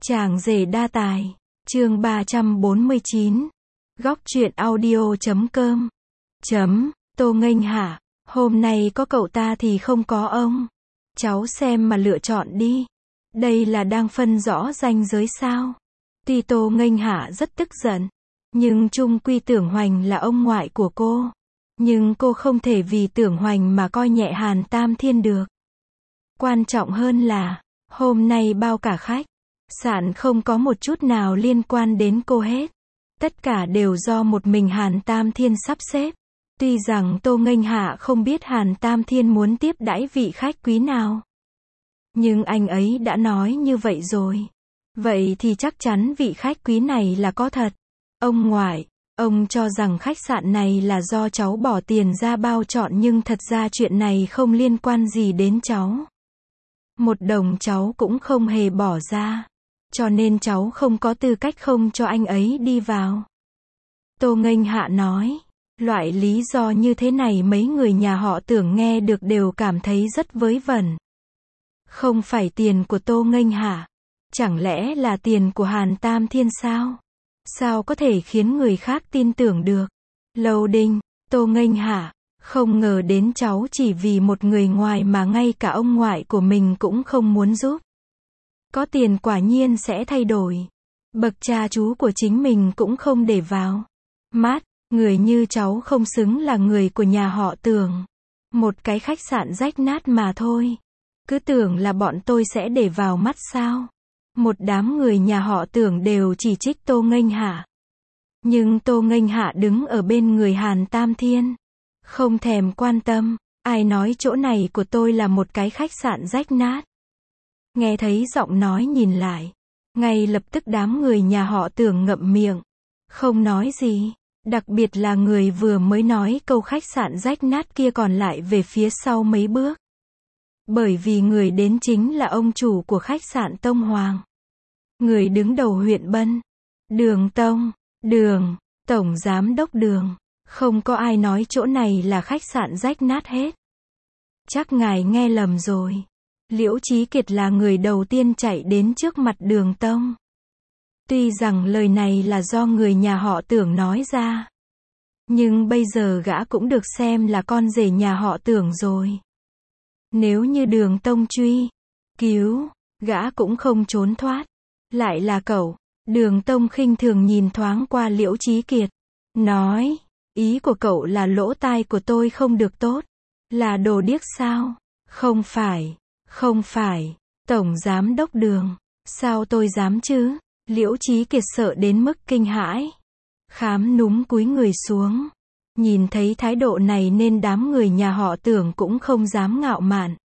Chàng rể đa tài. Chương 349. Góc truyện audio.com. Tô Nghênh hả? Hôm nay có cậu ta thì không có ông. Cháu xem mà lựa chọn đi. Đây là đang phân rõ ranh giới sao? Tuy Tô Nghênh Hạ rất tức giận, nhưng chung quy Tưởng Hoành là ông ngoại của cô. Nhưng cô không thể vì Tưởng Hoành mà coi nhẹ Hàn Tam Thiên được. Quan trọng hơn là, hôm nay bao cả khách sạn không có một chút nào liên quan đến cô hết. Tất cả đều do một mình Hàn Tam Thiên sắp xếp. Tuy rằng Tô Nghênh Hạ không biết Hàn Tam Thiên muốn tiếp đãi vị khách quý nào, nhưng anh ấy đã nói như vậy rồi. Vậy thì chắc chắn vị khách quý này là có thật. Ông ngoại, ông cho rằng khách sạn này là do cháu bỏ tiền ra bao chọn, nhưng thật ra chuyện này không liên quan gì đến cháu. Một đồng cháu cũng không hề bỏ ra. Cho nên cháu không có tư cách không cho anh ấy đi vào. Tô Nghênh Hạ nói. Loại lý do như thế này mấy người nhà họ Tưởng nghe được đều cảm thấy rất vớ vẩn. Không phải tiền của Tô Nghênh Hạ. Chẳng lẽ là tiền của Hàn Tam Thiên sao? Sao có thể khiến người khác tin tưởng được? Lâu Đinh, Tô Nghênh Hạ, không ngờ đến cháu chỉ vì một người ngoài mà ngay cả ông ngoại của mình cũng không muốn giúp. Có tiền quả nhiên sẽ thay đổi. Bậc cha chú của chính mình cũng không để vào mắt. Người như cháu không xứng là người của nhà họ Tưởng. Một cái khách sạn rách nát mà thôi. Cứ tưởng là bọn tôi sẽ để vào mắt sao? Một đám người nhà họ Tưởng đều chỉ trích Tô Nghênh Hạ. Nhưng Tô Nghênh Hạ đứng ở bên người Hàn Tam Thiên. Không thèm quan tâm. Ai nói chỗ này của tôi là một cái khách sạn rách nát? Nghe thấy giọng nói nhìn lại. Ngay lập tức đám người nhà họ Tưởng ngậm miệng. Không nói gì. Đặc biệt là người vừa mới nói câu khách sạn rách nát kia còn lại về phía sau mấy bước. Bởi vì người đến chính là ông chủ của khách sạn Tông Hoàng. Người đứng đầu huyện Bân. Đường Tông. Đường. Tổng giám đốc Đường. Không có ai nói chỗ này là khách sạn rách nát hết. Chắc ngài nghe lầm rồi. Liễu Chí Kiệt là người đầu tiên chạy đến trước mặt Đường Tông. Tuy rằng lời này là do người nhà họ Tưởng nói ra, nhưng bây giờ gã cũng được xem là con rể nhà họ Tưởng rồi. Nếu như Đường Tông truy cứu, gã cũng không trốn thoát. Lại là cậu. Đường Tông khinh thường nhìn thoáng qua Liễu Chí Kiệt, nói, ý của cậu là lỗ tai của tôi không được tốt, là đồ điếc sao? Không phải, không phải, Tổng giám đốc Đường, sao tôi dám chứ? Liễu Chí Kiệt sợ đến mức kinh hãi, khám núm cúi người xuống. Nhìn thấy thái độ này nên đám người nhà họ Tưởng cũng không dám ngạo mạn.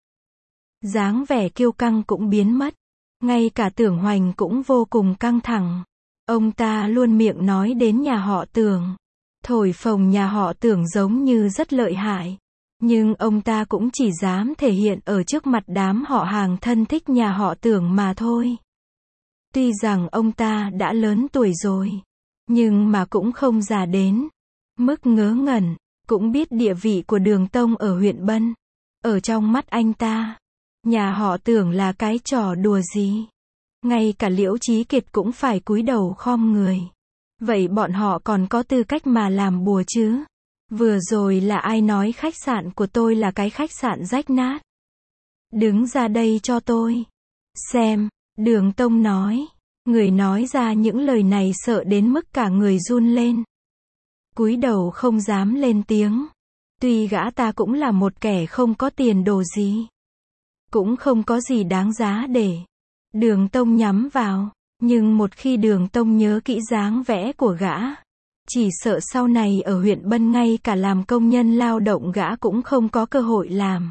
Dáng vẻ kiêu căng cũng biến mất. Ngay cả Tưởng Hoành cũng vô cùng căng thẳng. Ông ta luôn miệng nói đến nhà họ Tưởng, thổi phồng nhà họ Tưởng giống như rất lợi hại. Nhưng ông ta cũng chỉ dám thể hiện ở trước mặt đám họ hàng thân thích nhà họ Tưởng mà thôi. Tuy rằng ông ta đã lớn tuổi rồi, nhưng mà cũng không già đến mức ngớ ngẩn, cũng biết địa vị của Đường Tông ở huyện Bân. Ở trong mắt anh ta, nhà họ Tưởng là cái trò đùa gì. Ngay cả Liễu Chí Kiệt cũng phải cúi đầu khom người. Vậy bọn họ còn có tư cách mà làm bùa chứ? Vừa rồi là ai nói khách sạn của tôi là cái khách sạn rách nát? Đứng ra đây cho tôi xem. Đường Tông nói. Người nói ra những lời này sợ đến mức cả người run lên. Cúi đầu không dám lên tiếng. Tuy gã ta cũng là một kẻ không có tiền đồ gì, cũng không có gì đáng giá để Đường Tông nhắm vào. Nhưng một khi Đường Tông nhớ kỹ dáng vẻ của gã, chỉ sợ sau này ở huyện Bân ngay cả làm công nhân lao động gã cũng không có cơ hội làm.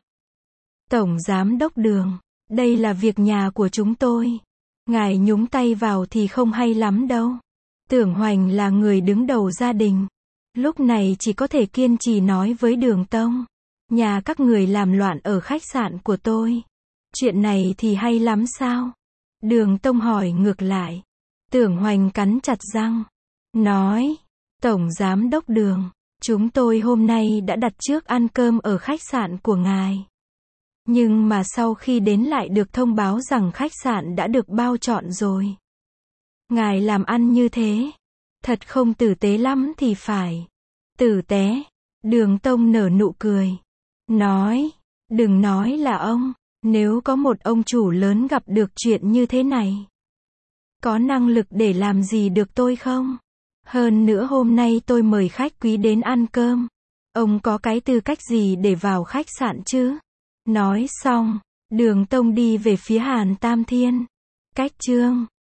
Tổng giám đốc Đường, đây là việc nhà của chúng tôi. Ngài nhúng tay vào thì không hay lắm đâu. Tưởng Hoành là người đứng đầu gia đình. Lúc này chỉ có thể kiên trì nói với Đường Tông. Nhà các người làm loạn ở khách sạn của tôi. Chuyện này thì hay lắm sao? Đường Tông hỏi ngược lại. Tưởng Hoành cắn chặt răng. Nói. Tổng giám đốc Đường, chúng tôi hôm nay đã đặt trước ăn cơm ở khách sạn của ngài. Nhưng mà sau khi đến lại được thông báo rằng khách sạn đã được bao trọn rồi. Ngài làm ăn như thế, thật không tử tế lắm thì phải. Tử tế. Đường Tông nở nụ cười. Nói, đừng nói là ông, nếu có một ông chủ lớn gặp được chuyện như thế này, có năng lực để làm gì được tôi không? Hơn nữa hôm nay tôi mời khách quý đến ăn cơm. Ông có cái tư cách gì để vào khách sạn chứ? Nói xong, Đường Tông đi về phía Hàn Tam Thiên. Cách chương